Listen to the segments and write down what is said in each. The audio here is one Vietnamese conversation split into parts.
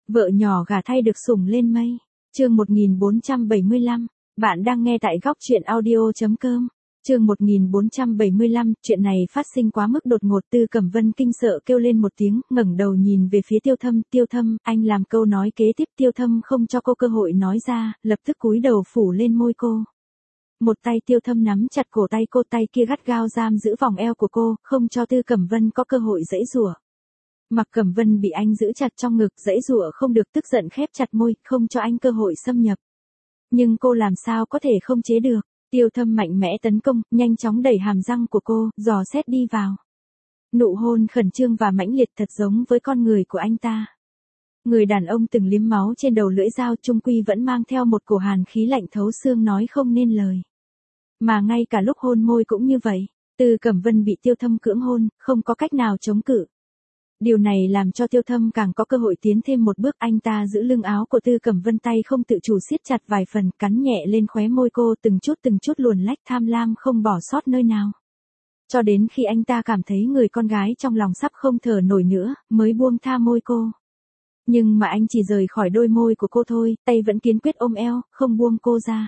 Vợ nhỏ gả thay được sủng lên mây. Chương 1475. Bạn đang nghe tại góc truyện audio.com. Chương 1475, chuyện này phát sinh quá mức đột ngột. Tư Cẩm Vân kinh sợ kêu lên một tiếng, ngẩng đầu nhìn về phía Tiêu Thâm, anh làm câu nói kế tiếp. Tiêu Thâm không cho cô cơ hội nói ra, lập tức cúi đầu phủ lên môi cô. Một tay Tiêu Thâm nắm chặt cổ tay cô, tay kia gắt gao giam giữ vòng eo của cô, không cho Tư Cẩm Vân có cơ hội giãy giụa. Mạc Cẩm Vân bị anh giữ chặt trong ngực, giãy giụa không được, tức giận khép chặt môi, không cho anh cơ hội xâm nhập. Nhưng cô làm sao có thể không chế được? Tiêu Thâm mạnh mẽ tấn công, nhanh chóng đẩy hàm răng của cô, dò xét đi vào. Nụ hôn khẩn trương và mãnh liệt thật giống với con người của anh ta. Người đàn ông từng liếm máu trên đầu lưỡi dao chung quy vẫn mang theo một cổ hàn khí lạnh thấu xương nói không nên lời. Mà ngay cả lúc hôn môi cũng như vậy, Tư Cẩm Vân bị Tiêu Thâm cưỡng hôn, không có cách nào chống cự. Điều này làm cho Tiêu Thâm càng có cơ hội tiến thêm một bước. Anh ta giữ lưng áo của Tư Cẩm Vân, tay không tự chủ siết chặt vài phần, cắn nhẹ lên khóe môi cô, từng chút luồn lách, tham lam không bỏ sót nơi nào. Cho đến khi anh ta cảm thấy người con gái trong lòng sắp không thở nổi nữa, mới buông tha môi cô. Nhưng mà anh chỉ rời khỏi đôi môi của cô thôi, tay vẫn kiên quyết ôm eo, không buông cô ra.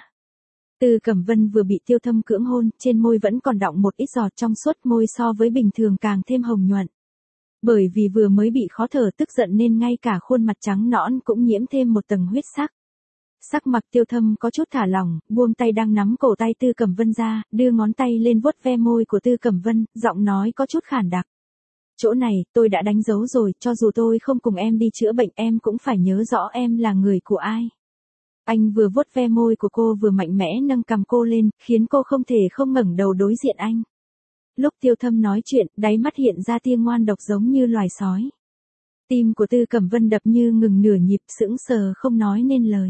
Tư Cẩm Vân vừa bị Tiêu Thâm cưỡng hôn, trên môi vẫn còn đọng một ít giọt trong suốt, môi so với bình thường càng thêm hồng nhuận. Bởi vì vừa mới bị khó thở tức giận nên ngay cả khuôn mặt trắng nõn cũng nhiễm thêm một tầng huyết sắc. Sắc mặt Tiêu Thâm có chút thả lỏng, buông tay đang nắm cổ tay Tư Cẩm Vân ra, đưa ngón tay lên vuốt ve môi của Tư Cẩm Vân, giọng nói có chút khản đặc. Chỗ này, tôi đã đánh dấu rồi, cho dù tôi không cùng em đi chữa bệnh em cũng phải nhớ rõ em là người của ai. Anh vừa vuốt ve môi của cô vừa mạnh mẽ nâng cằm cô lên, khiến cô không thể không ngẩng đầu đối diện anh. Lúc Tiêu Thâm nói chuyện, đáy mắt hiện ra tia ngoan độc giống như loài sói. Tim của Tư Cẩm Vân đập như ngừng nửa nhịp, sững sờ không nói nên lời.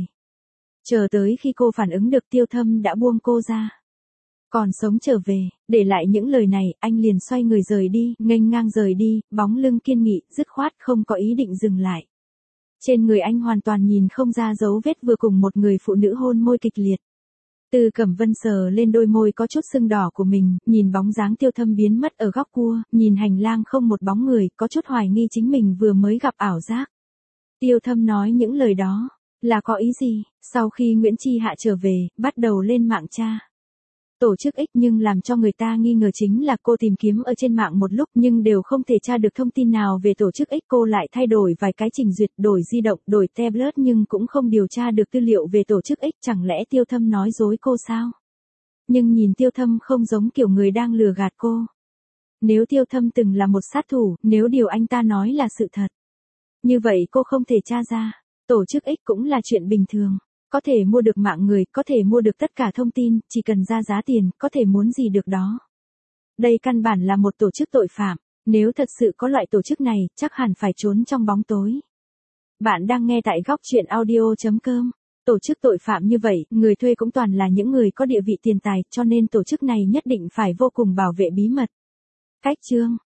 Chờ tới khi cô phản ứng được, Tiêu Thâm đã buông cô ra. Còn sống trở về, để lại những lời này, anh liền xoay người rời đi, nghênh ngang rời đi, bóng lưng kiên nghị, dứt khoát không có ý định dừng lại. Trên người anh hoàn toàn nhìn không ra dấu vết vừa cùng một người phụ nữ hôn môi kịch liệt. Tư Cẩm Vân sờ lên đôi môi có chút sưng đỏ của mình, nhìn bóng dáng Tiêu Thâm biến mất ở góc cua, nhìn hành lang không một bóng người, có chút hoài nghi chính mình vừa mới gặp ảo giác. Tiêu Thâm nói những lời đó, là có ý gì? Sau khi Nguyễn Chi Hạ trở về, bắt đầu lên mạng tra tổ chức X, nhưng làm cho người ta nghi ngờ chính là cô tìm kiếm ở trên mạng một lúc nhưng đều không thể tra được thông tin nào về tổ chức X. Cô lại thay đổi vài cái trình duyệt, đổi di động, đổi tablet nhưng cũng không điều tra được tư liệu về tổ chức X. Chẳng lẽ Tiêu Thâm nói dối cô sao? Nhưng nhìn Tiêu Thâm không giống kiểu người đang lừa gạt cô. Nếu Tiêu Thâm từng là một sát thủ, nếu điều anh ta nói là sự thật, như vậy cô không thể tra ra. Tổ chức X cũng là chuyện bình thường. Có thể mua được mạng người, có thể mua được tất cả thông tin, chỉ cần ra giá tiền, có thể muốn gì được đó. Đây căn bản là một tổ chức tội phạm, nếu thật sự có loại tổ chức này, chắc hẳn phải trốn trong bóng tối. Bạn đang nghe tại góc truyện audio.com. Tổ chức tội phạm như vậy, người thuê cũng toàn là những người có địa vị tiền tài, cho nên tổ chức này nhất định phải vô cùng bảo vệ bí mật. Cách chương